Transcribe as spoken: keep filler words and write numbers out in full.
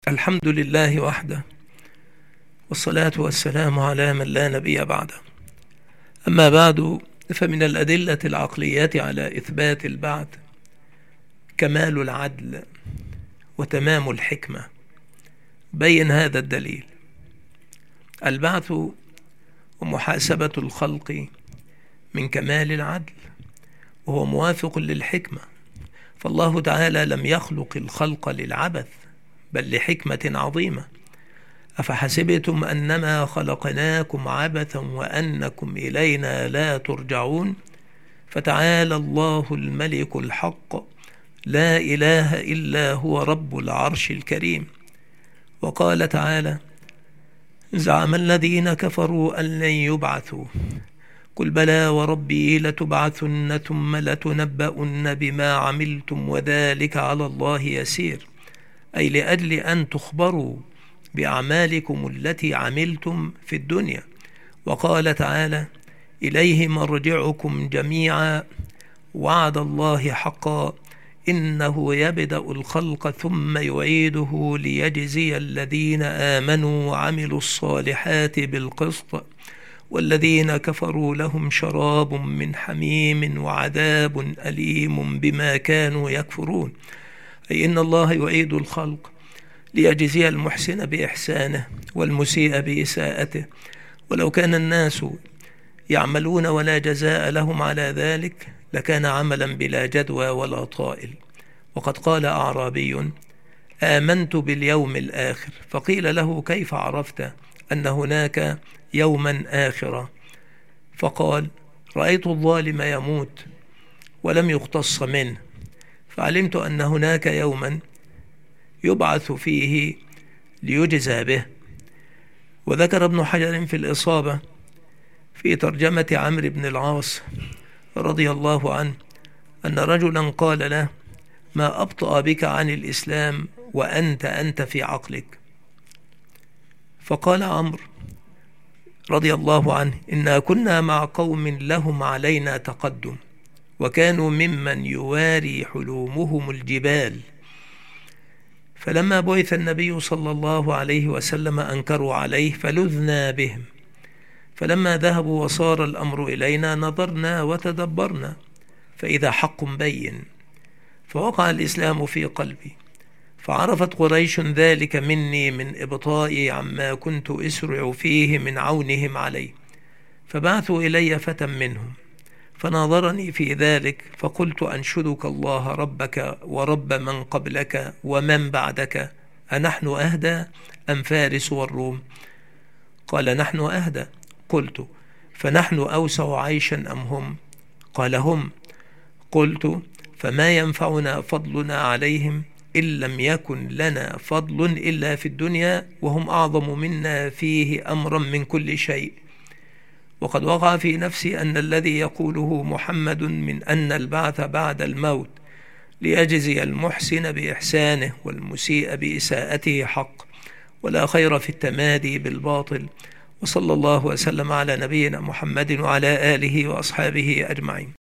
الحمد لله وحده، والصلاة والسلام على من لا نبي بعده. أما بعد، فمن الأدلة العقلية على إثبات البعث كمال العدل وتمام الحكمة. بين هذا الدليل: البعث ومحاسبة الخلق من كمال العدل، وهو موافق للحكمة، فالله تعالى لم يخلق الخلق للعبث بل لحكمة عظيمة. أفحسبتم أنما خلقناكم عبثا وأنكم إلينا لا ترجعون فتعالى الله الملك الحق لا إله إلا هو رب العرش الكريم. وقال تعالى: زعم الذين كفروا أن لن يبعثوا قل بلى وربي لتبعثن ثم لتنبؤن بما عملتم وذلك على الله يسير، أي لأجل أن تخبروا بأعمالكم التي عملتم في الدنيا. وقال تعالى: إليه مرجعكم جميعا وعد الله حقا إنه يبدأ الخلق ثم يعيده ليجزي الذين آمنوا وعملوا الصالحات بالقسط والذين كفروا لهم شراب من حميم وعذاب أليم بما كانوا يكفرون، أي إن الله يعيد الخلق ليجزي المحسن بإحسانه والمسيء بإساءته، ولو كان الناس يعملون ولا جزاء لهم على ذلك لكان عملا بلا جدوى ولا طائل. وقد قال أعرابي: آمنت باليوم الآخر، فقيل له: كيف عرفت أن هناك يوما آخرا؟ فقال: رأيت الظالم يموت ولم يقتص منه، فعلمت أن هناك يوما يبعث فيه ليجزى به. وذكر ابن حجر في الإصابة في ترجمة عمرو بن العاص رضي الله عنه أن رجلا قال له: ما أبطأ بك عن الإسلام وأنت أنت في عقلك؟ فقال عمرو رضي الله عنه: إنا كنا مع قوم لهم علينا تقدم، وكانوا ممن يواري حلومهم الجبال، فلما بعث النبي صلى الله عليه وسلم أنكروا عليه فلذنا بهم، فلما ذهبوا وصار الأمر إلينا نظرنا وتدبرنا فإذا حق بين، فوقع الإسلام في قلبي، فعرفت قريش ذلك مني من إبطائي عما كنت أسرع فيه من عونهم علي، فبعثوا إلي فتى منهم فناظرني في ذلك، فقلت: أنشدك الله ربك ورب من قبلك ومن بعدك، أنحن أهدى أم فارس والروم؟ قال: نحن أهدى. قلت: فنحن أوسع عيشا أم هم؟ قال: هم. قلت: فما ينفعنا فضلنا عليهم إن لم يكن لنا فضل إلا في الدنيا وهم أعظم منا فيه أمرا من كل شيء. وقد وقع في نفسي أن الذي يقوله محمد من أن البعث بعد الموت ليجزي المحسن بإحسانه والمسيء بإساءته حق، ولا خير في التمادي بالباطل. وصلى الله وسلم على نبينا محمد وعلى آله وأصحابه أجمعين.